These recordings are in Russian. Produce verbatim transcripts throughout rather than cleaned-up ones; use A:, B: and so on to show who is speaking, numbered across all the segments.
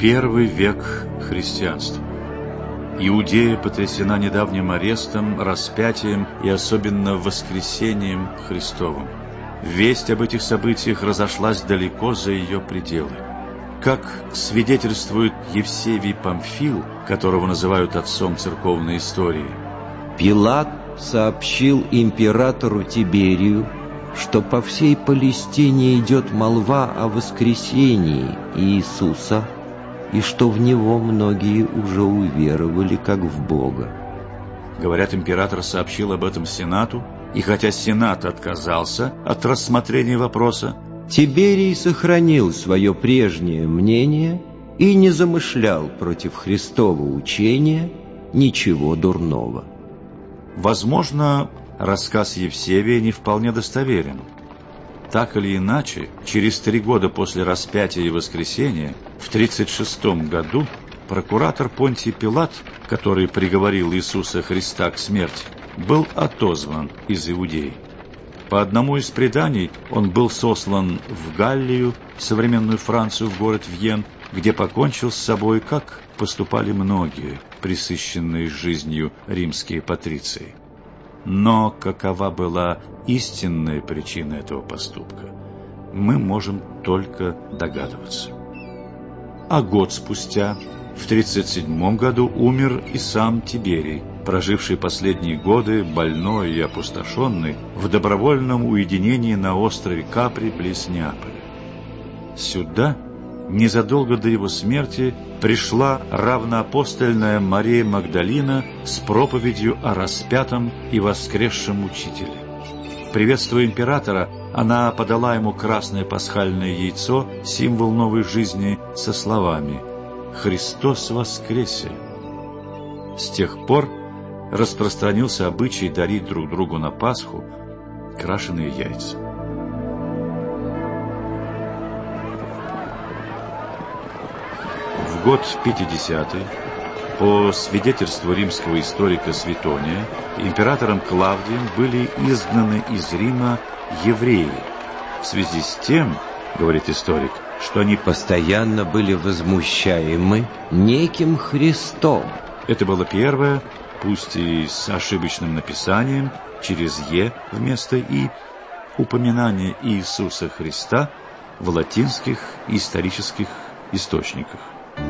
A: Первый век христианства. Иудея потрясена недавним арестом, распятием и особенно воскресением Христовым. Весть об этих событиях разошлась далеко за ее пределы. Как свидетельствует Евсевий Памфил, которого называют отцом церковной истории,
B: Пилат сообщил императору Тиберию, что по всей Палестине идет молва о воскресении Иисуса, и что в Него многие уже уверовали, как в Бога.
A: Говорят, император сообщил об этом Сенату, и хотя Сенат отказался от рассмотрения вопроса,
B: Тиберий сохранил свое прежнее мнение и не замышлял против Христова учения ничего дурного.
A: Возможно, рассказ Евсевия не вполне достоверен. Так или иначе, через три года после распятия и воскресения, в тридцать шестом году, прокуратор Понтий Пилат, который приговорил Иисуса Христа к смерти, был отозван из Иудеи. По одному из преданий он был сослан в Галлию, современную Францию, в город Вьен, где покончил с собой, как поступали многие, пресыщенные жизнью римские патриции. Но какова была истинная причина этого поступка, мы можем только догадываться. А год спустя, в тридцать седьмом году, умер и сам Тиберий, проживший последние годы, больной и опустошенный, в добровольном уединении на острове Капри близ Неаполя. Сюда, незадолго до его смерти, пришла равноапостольная Мария Магдалина с проповедью о распятом и воскресшем Учителе. Приветствуя императора, она подала ему красное пасхальное яйцо, символ новой жизни, со словами «Христос воскресе!». С тех пор распространился обычай дарить друг другу на Пасху крашеные яйца. В год пятидесятый, по свидетельству римского историка Светония, императором Клавдием были изгнаны из Рима евреи в связи с тем, говорит историк, что они
B: постоянно были возмущаемы неким Христом.
A: Это было первое, пусть и с ошибочным написанием, через «е» вместо «и», упоминание Иисуса Христа в латинских исторических источниках.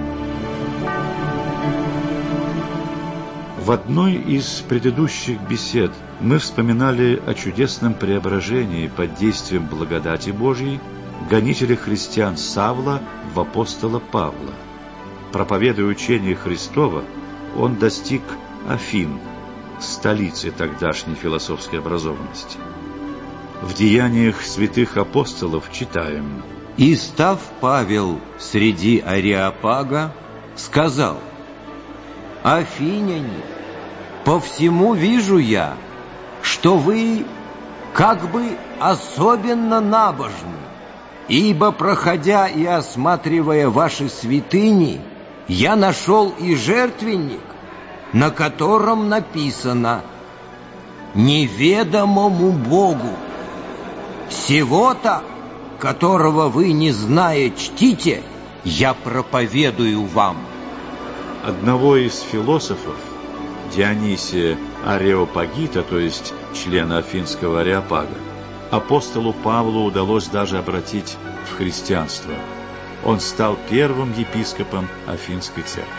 A: В одной из предыдущих бесед мы вспоминали о чудесном преображении под действием благодати Божьей гонителя христиан Савла в апостола Павла. Проповедуя учение Христова, он достиг Афин, столицы тогдашней философской образованности. В деяниях святых апостолов читаем:
B: «И став Павел среди Ареопага, сказал: Афиняне, по всему вижу я, что вы как бы особенно набожны, ибо, проходя и осматривая ваши святыни, я нашел и жертвенник, на котором написано: неведомому Богу. Сего-то, которого вы, не зная, чтите, я проповедую вам».
A: Одного из философов, Дионисия Ареопагита, то есть члена Афинского Ареопага, апостолу Павлу удалось даже обратить в христианство. Он стал первым епископом Афинской церкви.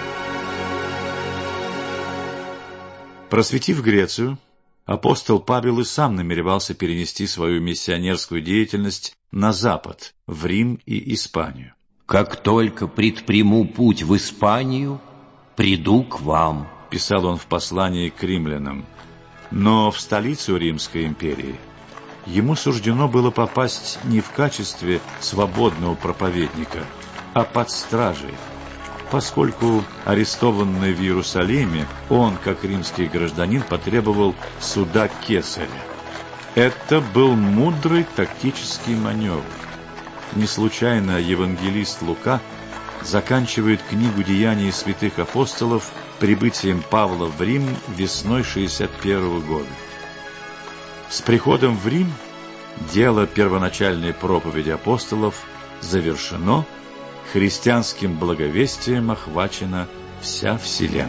A: Просветив Грецию, апостол Павел и сам намеревался перенести свою миссионерскую деятельность на запад, в Рим и Испанию.
B: «Как только предприму путь в Испанию, приду к вам», —
A: писал он в послании к римлянам. Но в столицу Римской империи ему суждено было попасть не в качестве свободного проповедника, а под стражей, поскольку, арестованный в Иерусалиме, он, как римский гражданин, потребовал суда Кесаря. Это был мудрый тактический маневр. Не случайно евангелист Лука заканчивает книгу «Деяний святых апостолов» прибытием Павла в Рим весной шестьдесят первого года. С приходом в Рим дело первоначальной проповеди апостолов завершено, христианским благовестием охвачена вся вселенная.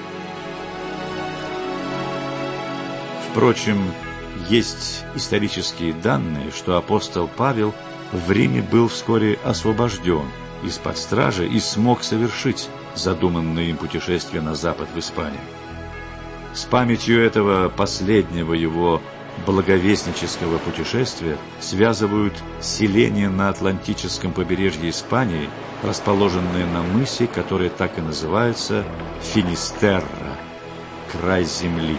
A: Впрочем, есть исторические данные, что апостол Павел в Риме был вскоре освобожден из-под стражи и смог совершить задуманное им путешествие на запад в Испанию. С памятью этого последнего его благовестнического путешествия связывают селение на Атлантическом побережье Испании, расположенное на мысе, который так и называется Финистерра, край земли.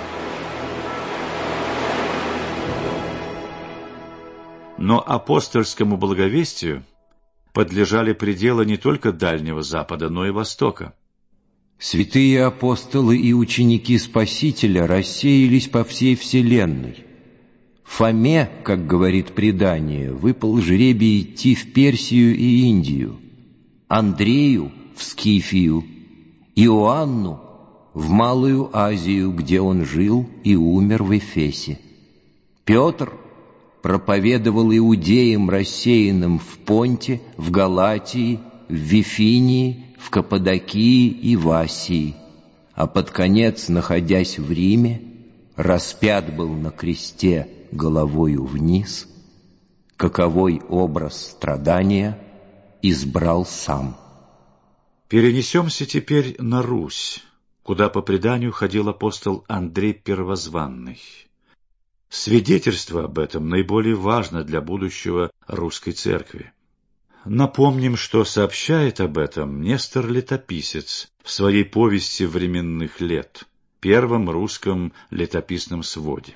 A: Но апостольскому благовестию подлежали пределы не только Дальнего Запада, но и Востока.
B: Святые апостолы и ученики Спасителя рассеялись по всей вселенной. Фоме, как говорит предание, выпал жребий идти в Персию и Индию, Андрею — в Скифию, Иоанну — в Малую Азию, где он жил и умер в Эфесе. Петр проповедовал иудеям, рассеянным в Понте, в Галатии, в Вифинии, в Каппадокии и в Асии, а под конец, находясь в Риме, распят был на кресте головою вниз, каковой образ страдания избрал сам.
A: Перенесемся теперь на Русь, куда по преданию ходил апостол Андрей Первозванный. Свидетельство об этом наиболее важно для будущего русской церкви. Напомним, что сообщает об этом Нестор Летописец в своей повести временных лет, первом русском летописном своде.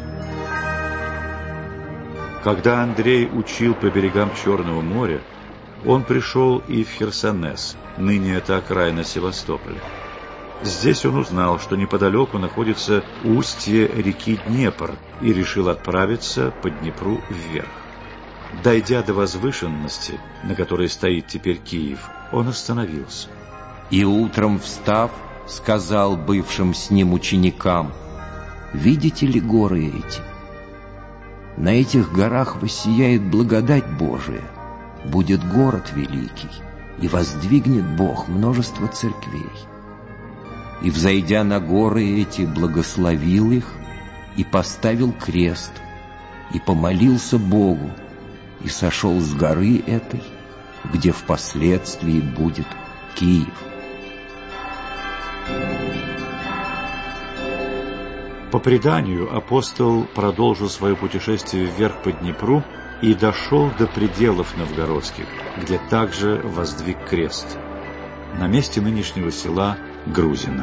A: Когда Андрей учил по берегам Черного моря, он пришел и в Херсонес, ныне это окраина Севастополя. Здесь он узнал, что неподалеку находится устье реки Днепр, и решил отправиться по Днепру вверх. Дойдя до возвышенности, на которой стоит теперь Киев, он остановился.
B: И утром встав, сказал бывшим с ним ученикам: «Видите ли горы эти? На этих горах воссияет благодать Божия, будет город великий, и воздвигнет Бог множество церквей». И, взойдя на горы эти, благословил их и поставил крест, и помолился Богу, и сошел с горы этой, где впоследствии будет Киев.
A: По преданию, апостол продолжил свое путешествие вверх по Днепру и дошел до пределов новгородских, где также воздвиг крест, на месте нынешнего села Грузино.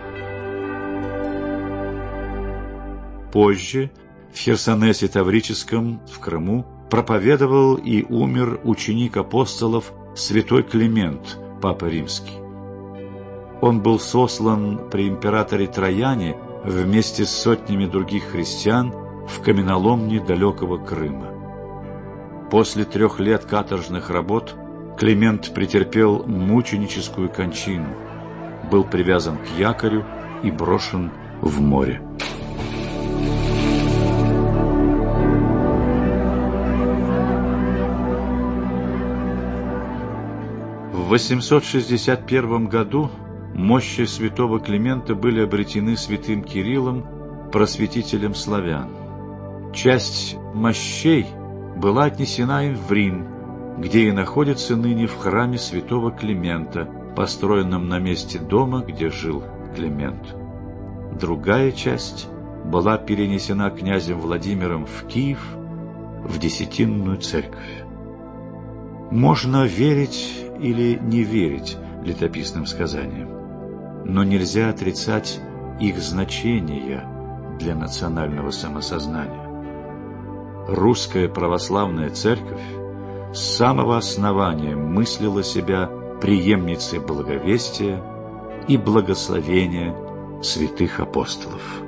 A: Позже в Херсонесе Таврическом, в Крыму, проповедовал и умер ученик апостолов святой Климент, папа римский. Он был сослан при императоре Трояне вместе с сотнями других христиан в каменоломне далекого Крыма. После трех лет каторжных работ Климент претерпел мученическую кончину, был привязан к якорю и брошен в море. В восемьсот шестьдесят первом году мощи святого Климента были обретены святым Кириллом, просветителем славян. Часть мощей была отнесена им в Рим, где и находится ныне в храме святого Климента, построенном на месте дома, где жил Климент. Другая часть была перенесена князем Владимиром в Киев, в Десятинную церковь. Можно верить или не верить летописным сказаниям, но нельзя отрицать их значение для национального самосознания. Русская православная церковь с самого основания мыслила себя преемницей благовестия и благословения святых апостолов.